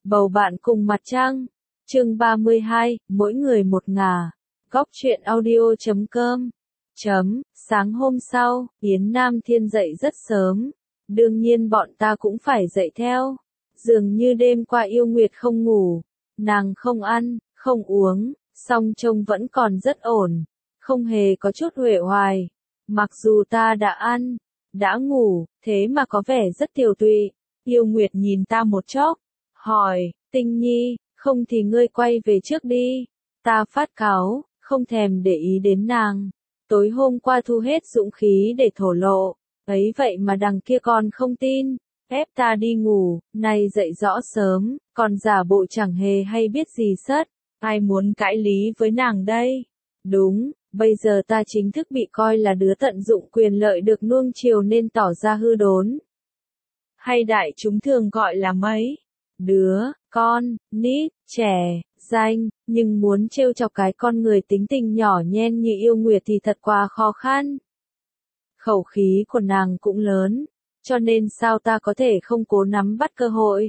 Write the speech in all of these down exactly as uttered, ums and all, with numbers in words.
Bầu bạn cùng mặt trăng. Chương ba mươi hai, mỗi người một ngả. Góc truyện audio chấm com. Chấm, sáng hôm sau, Yến Nam Thiên dậy rất sớm. Đương nhiên bọn ta cũng phải dậy theo. Dường như đêm qua yêu nguyệt không ngủ. Nàng không ăn, không uống, song trông vẫn còn rất ổn. Không hề có chút uể oải. Mặc dù ta đã ăn, đã ngủ, thế mà có vẻ rất tiều tụy. Yêu nguyệt nhìn ta một chốc, hỏi, Tinh Nhi, không thì ngươi quay về trước đi. Ta phát cáu, không thèm để ý đến nàng. Tối hôm qua thu hết dũng khí để thổ lộ, ấy vậy mà đằng kia còn không tin, ép ta đi ngủ, nay dậy rõ sớm, còn giả bộ chẳng hề hay biết gì sất, ai muốn cãi lý với nàng đây? Đúng, bây giờ ta chính thức bị coi là đứa tận dụng quyền lợi được nuông chiều nên tỏ ra hư đốn. Hay đại chúng thường gọi là mấy đứa, con, nít, trẻ, danh, nhưng muốn trêu chọc cái con người tính tình nhỏ nhen như yêu nguyệt thì thật quá khó khăn. Khẩu khí của nàng cũng lớn, cho nên sao ta có thể không cố nắm bắt cơ hội.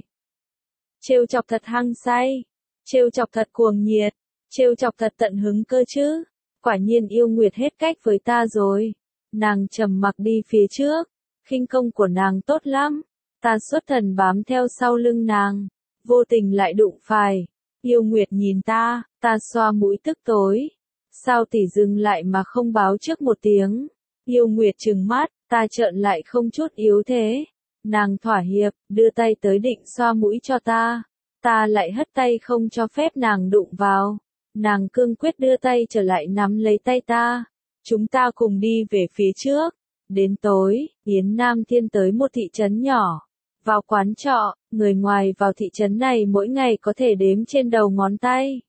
Trêu chọc thật hăng say, trêu chọc thật cuồng nhiệt, trêu chọc thật tận hứng cơ chứ. Quả nhiên yêu nguyệt hết cách với ta rồi. Nàng trầm mặc đi phía trước, khinh công của nàng tốt lắm. Ta xuất thần bám theo sau lưng nàng, vô tình lại đụng phải. Yêu nguyệt nhìn ta, ta xoa mũi tức tối. Sao tỷ dừng lại mà không báo trước một tiếng? Yêu nguyệt trừng mắt, ta trợn lại không chút yếu thế. Nàng thỏa hiệp, đưa tay tới định xoa mũi cho ta. Ta lại hất tay không cho phép nàng đụng vào. Nàng cương quyết đưa tay trở lại nắm lấy tay ta. Chúng ta cùng đi về phía trước. Đến tối, Yến Nam Thiên tới một thị trấn nhỏ. Vào quán trọ, người ngoài vào thị trấn này mỗi ngày có thể đếm trên đầu ngón tay.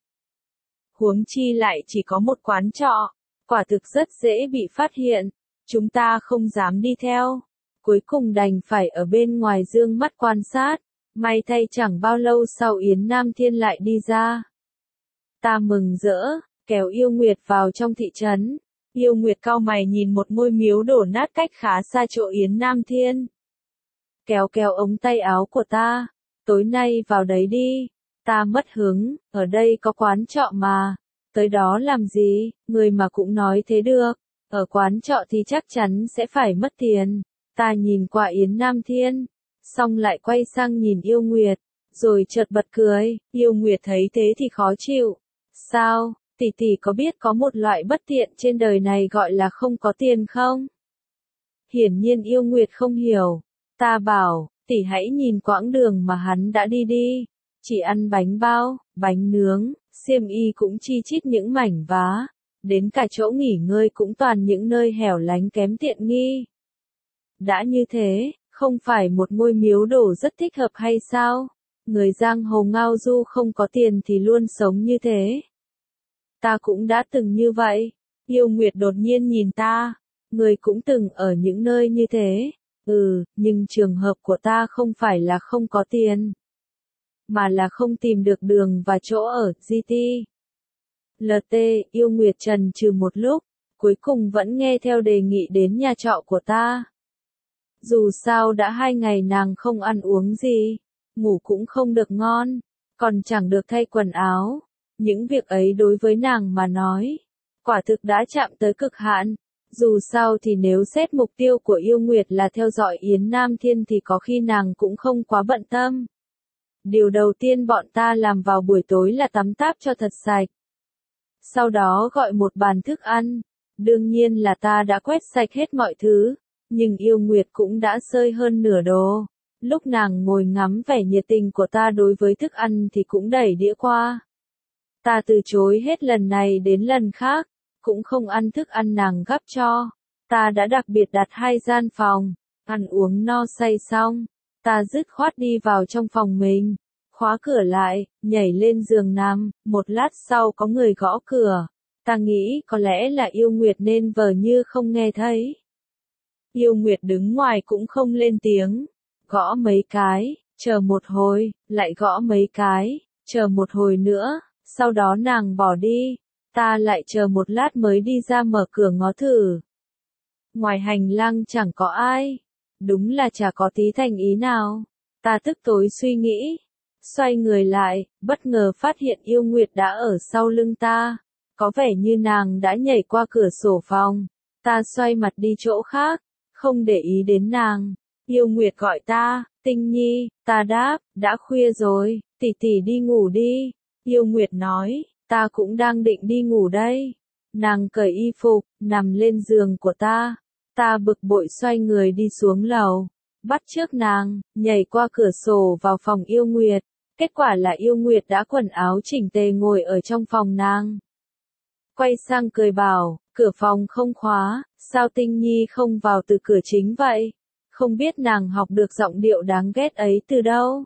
Huống chi lại chỉ có một quán trọ, quả thực rất dễ bị phát hiện. Chúng ta không dám đi theo. Cuối cùng đành phải ở bên ngoài dương mắt quan sát. May thay chẳng bao lâu sau Yến Nam Thiên lại đi ra. Ta mừng rỡ, kéo yêu nguyệt vào trong thị trấn. Yêu nguyệt cau mày nhìn một ngôi miếu đổ nát cách khá xa chỗ Yến Nam Thiên. Kéo kéo ống tay áo của ta, tối nay vào đấy đi. Ta mất hứng, ở đây có quán trọ mà. Tới đó làm gì, người mà cũng nói thế được. Ở quán trọ thì chắc chắn sẽ phải mất tiền. Ta nhìn qua Yến Nam Thiên, xong lại quay sang nhìn yêu nguyệt, rồi chợt bật cười. Yêu nguyệt thấy thế thì khó chịu. Sao, tỷ tỷ có biết có một loại bất tiện trên đời này gọi là không có tiền không? Hiển nhiên yêu nguyệt không hiểu. Ta bảo, tỷ hãy nhìn quãng đường mà hắn đã đi đi. Chỉ ăn bánh bao, bánh nướng, xiêm y cũng chi chít những mảnh vá. Đến cả chỗ nghỉ ngơi cũng toàn những nơi hẻo lánh kém tiện nghi. Đã như thế, không phải một ngôi miếu đổ rất thích hợp hay sao? Người giang hồ ngao du không có tiền thì luôn sống như thế. Ta cũng đã từng như vậy. Yêu nguyệt đột nhiên nhìn ta. Người cũng từng ở những nơi như thế. Ừ, nhưng trường hợp của ta không phải là không có tiền, mà là không tìm được đường và chỗ ở, giê tê. lờ tê, yêu nguyệt trần trừ một lúc, cuối cùng vẫn nghe theo đề nghị đến nhà trọ của ta. Dù sao đã hai ngày nàng không ăn uống gì, ngủ cũng không được ngon, còn chẳng được thay quần áo. Những việc ấy đối với nàng mà nói, quả thực đã chạm tới cực hạn. Dù sao thì nếu xét mục tiêu của yêu nguyệt là theo dõi Yến Nam Thiên thì có khi nàng cũng không quá bận tâm. Điều đầu tiên bọn ta làm vào buổi tối là tắm táp cho thật sạch. Sau đó gọi một bàn thức ăn. Đương nhiên là ta đã quét sạch hết mọi thứ, nhưng yêu nguyệt cũng đã xơi hơn nửa đồ. Lúc nàng ngồi ngắm vẻ nhiệt tình của ta đối với thức ăn thì cũng đẩy đĩa qua. Ta từ chối hết lần này đến lần khác. Cũng không ăn thức ăn nàng gắp cho. Ta đã đặc biệt đặt hai gian phòng. Ăn uống no say xong, ta dứt khoát đi vào trong phòng mình. Khóa cửa lại, nhảy lên giường nằm. Một lát sau có người gõ cửa. Ta nghĩ có lẽ là yêu nguyệt nên vờ như không nghe thấy. Yêu nguyệt đứng ngoài cũng không lên tiếng. Gõ mấy cái, chờ một hồi, lại gõ mấy cái, chờ một hồi nữa. Sau đó nàng bỏ đi. Ta lại chờ một lát mới đi ra mở cửa ngó thử. Ngoài hành lang chẳng có ai. Đúng là chả có tí thành ý nào. Ta tức tối suy nghĩ. Xoay người lại, bất ngờ phát hiện Yêu Nguyệt đã ở sau lưng ta. Có vẻ như nàng đã nhảy qua cửa sổ phòng. Ta xoay mặt đi chỗ khác, không để ý đến nàng. Yêu Nguyệt gọi ta, Tinh Nhi, ta đáp, đã khuya rồi, tỷ tỷ đi ngủ đi. Yêu Nguyệt nói, ta cũng đang định đi ngủ đây. Nàng cởi y phục, nằm lên giường của ta. Ta bực bội xoay người đi xuống lầu, bắt chước nàng, nhảy qua cửa sổ vào phòng Yêu Nguyệt. Kết quả là Yêu Nguyệt đã quần áo chỉnh tề ngồi ở trong phòng nàng. Quay sang cười bảo, cửa phòng không khóa, sao Tinh Nhi không vào từ cửa chính vậy? Không biết nàng học được giọng điệu đáng ghét ấy từ đâu.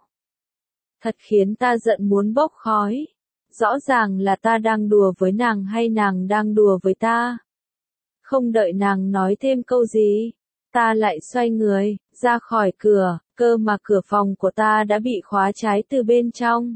Thật khiến ta giận muốn bốc khói. Rõ ràng là ta đang đùa với nàng hay nàng đang đùa với ta. Không đợi nàng nói thêm câu gì, ta lại xoay người, ra khỏi cửa, cơ mà cửa phòng của ta đã bị khóa trái từ bên trong.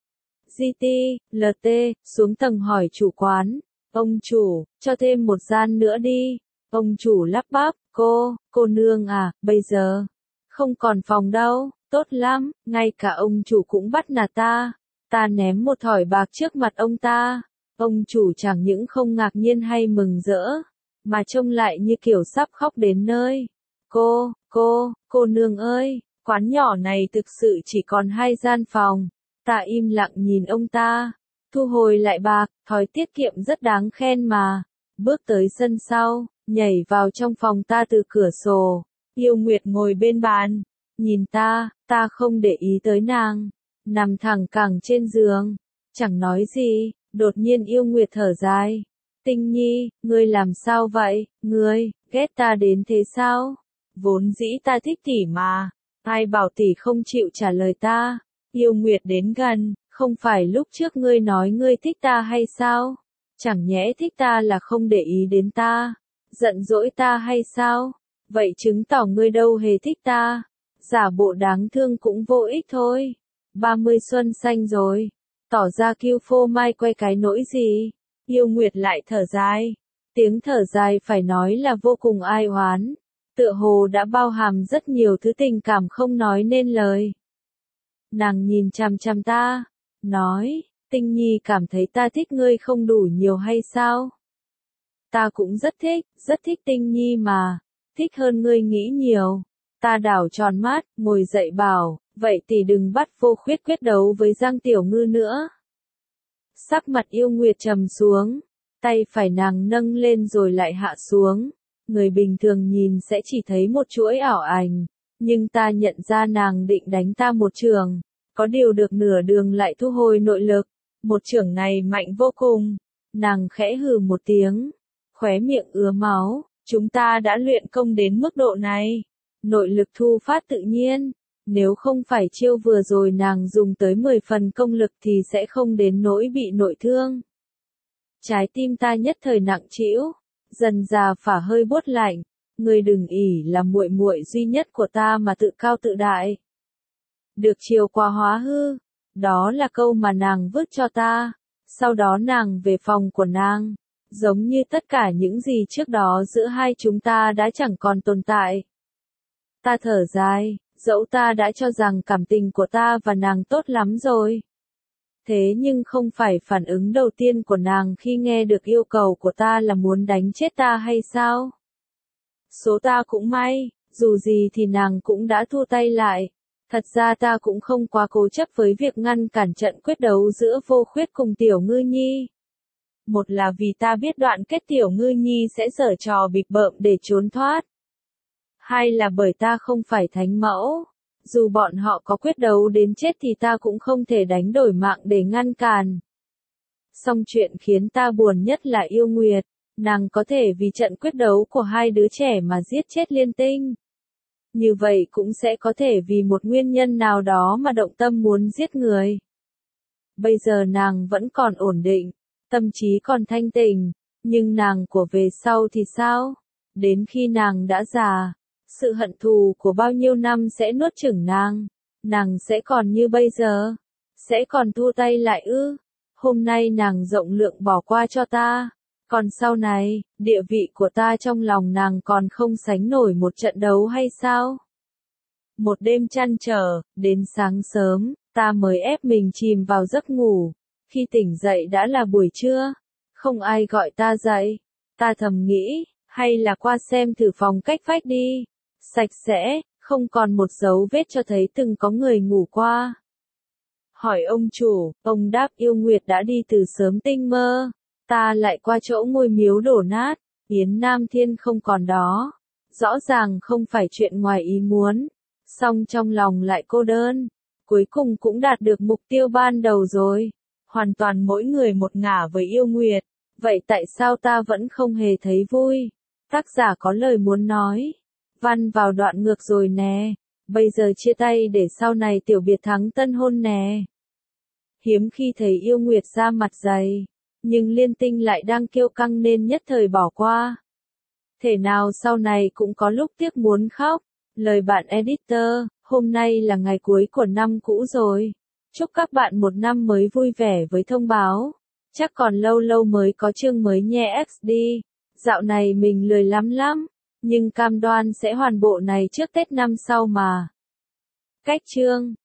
giê tê, lờ tê, xuống tầng hỏi chủ quán, ông chủ, cho thêm một gian nữa đi. Ông chủ lắp bắp, cô, cô nương à, bây giờ, không còn phòng đâu, tốt lắm, ngay cả ông chủ cũng bắt nạt ta. Ta ném một thỏi bạc trước mặt ông ta. Ông chủ chẳng những không ngạc nhiên hay mừng rỡ, mà trông lại như kiểu sắp khóc đến nơi. Cô, cô, cô nương ơi, quán nhỏ này thực sự chỉ còn hai gian phòng. Ta im lặng nhìn ông ta, thu hồi lại bạc, thói tiết kiệm rất đáng khen mà. Bước tới sân sau, nhảy vào trong phòng ta từ cửa sổ. Yêu Nguyệt ngồi bên bàn, nhìn ta, ta không để ý tới nàng, nằm thẳng cẳng trên giường, chẳng nói gì. Đột nhiên Yêu Nguyệt thở dài. Tinh Nhi, ngươi làm sao vậy, ngươi, ghét ta đến thế sao? Vốn dĩ ta thích tỷ mà, ai bảo tỷ không chịu trả lời ta? Yêu Nguyệt đến gần, không phải lúc trước ngươi nói ngươi thích ta hay sao? Chẳng nhẽ thích ta là không để ý đến ta, giận dỗi ta hay sao? Vậy chứng tỏ ngươi đâu hề thích ta, giả bộ đáng thương cũng vô ích thôi. ba mươi xuân xanh rồi, tỏ ra kiêu phô mai quay cái nỗi gì? Yêu Nguyệt lại thở dài, tiếng thở dài phải nói là vô cùng ai oán, tựa hồ đã bao hàm rất nhiều thứ tình cảm không nói nên lời. Nàng nhìn chằm chằm ta, nói, Tinh Nhi cảm thấy ta thích ngươi không đủ nhiều hay sao? Ta cũng rất thích, rất thích Tinh Nhi mà, thích hơn ngươi nghĩ nhiều. Ta đảo tròn mắt, ngồi dậy bảo, vậy thì đừng bắt Vô Khuyết quyết đấu với Giang Tiểu Ngư nữa. Sắc mặt Yêu Nguyệt trầm xuống, tay phải nàng nâng lên rồi lại hạ xuống. Người bình thường nhìn sẽ chỉ thấy một chuỗi ảo ảnh, nhưng ta nhận ra nàng định đánh ta một chưởng, có điều được nửa đường lại thu hồi nội lực. Một chưởng này mạnh vô cùng. Nàng khẽ hừ một tiếng, khóe miệng ứa máu. Chúng ta đã luyện công đến mức độ này, nội lực thu phát tự nhiên. Nếu không phải chiêu vừa rồi nàng dùng tới mười phần công lực thì sẽ không đến nỗi bị nội thương. Trái tim ta nhất thời nặng trĩu, dần dà phả hơi buốt lạnh. Ngươi đừng ỷ là muội muội duy nhất của ta mà tự cao tự đại. Được chiều qua hóa hư, đó là câu mà nàng vứt cho ta. Sau đó nàng về phòng của nàng, giống như tất cả những gì trước đó giữa hai chúng ta đã chẳng còn tồn tại. Ta thở dài, dẫu ta đã cho rằng cảm tình của ta và nàng tốt lắm rồi. Thế nhưng không phải phản ứng đầu tiên của nàng khi nghe được yêu cầu của ta là muốn đánh chết ta hay sao? Số ta cũng may, dù gì thì nàng cũng đã thu tay lại. Thật ra ta cũng không quá cố chấp với việc ngăn cản trận quyết đấu giữa Vô Khuyết cùng Tiểu Ngư Nhi. Một là vì ta biết đoạn kết Tiểu Ngư Nhi sẽ giở trò bịp bợm để trốn thoát. Hai là bởi ta không phải thánh mẫu. Dù bọn họ có quyết đấu đến chết thì ta cũng không thể đánh đổi mạng để ngăn cản. Song chuyện khiến ta buồn nhất là Yêu Nguyệt. Nàng có thể vì trận quyết đấu của hai đứa trẻ mà giết chết Liên Tinh. Như vậy cũng sẽ có thể vì một nguyên nhân nào đó mà động tâm muốn giết người. Bây giờ nàng vẫn còn ổn định, tâm trí còn thanh tỉnh, nhưng nàng của về sau thì sao? Đến khi nàng đã già, sự hận thù của bao nhiêu năm sẽ nuốt chửng nàng. Nàng sẽ còn như bây giờ? Sẽ còn thua tay lại ư? Hôm nay nàng rộng lượng bỏ qua cho ta. Còn sau này, địa vị của ta trong lòng nàng còn không sánh nổi một trận đấu hay sao? Một đêm chăn trở, đến sáng sớm, Ta mới ép mình chìm vào giấc ngủ. Khi tỉnh dậy đã là buổi trưa. Không ai gọi ta dậy. Ta thầm nghĩ, hay là qua xem thử phòng cách vách đi. Sạch sẽ, không còn một dấu vết cho thấy từng có người ngủ qua. Hỏi ông chủ, ông đáp yêu nguyệt đã đi từ sớm tinh mơ. Ta lại qua chỗ ngôi miếu đổ nát, Yến Nam Thiên không còn đó. Rõ ràng không phải chuyện ngoài ý muốn, song trong lòng lại cô đơn. Cuối cùng cũng đạt được mục tiêu ban đầu rồi. Hoàn toàn mỗi người một ngả với yêu nguyệt. Vậy tại sao ta vẫn không hề thấy vui? Tác giả có lời muốn nói. Văn vào đoạn ngược rồi nè. Bây giờ chia tay để sau này tiểu biệt thắng tân hôn nè. Hiếm khi thấy yêu nguyệt ra mặt dày. Nhưng liên tinh lại đang kiêu căng nên nhất thời bỏ qua. Thể nào sau này cũng có lúc tiếc muốn khóc. Lời bạn editor, hôm nay là ngày cuối của năm cũ rồi. Chúc các bạn một năm mới vui vẻ với thông báo. Chắc còn lâu lâu mới có chương mới nhé ích đi. Dạo này mình lười lắm lắm. Nhưng cam đoan sẽ hoàn bộ này trước Tết năm sau mà. Cách chương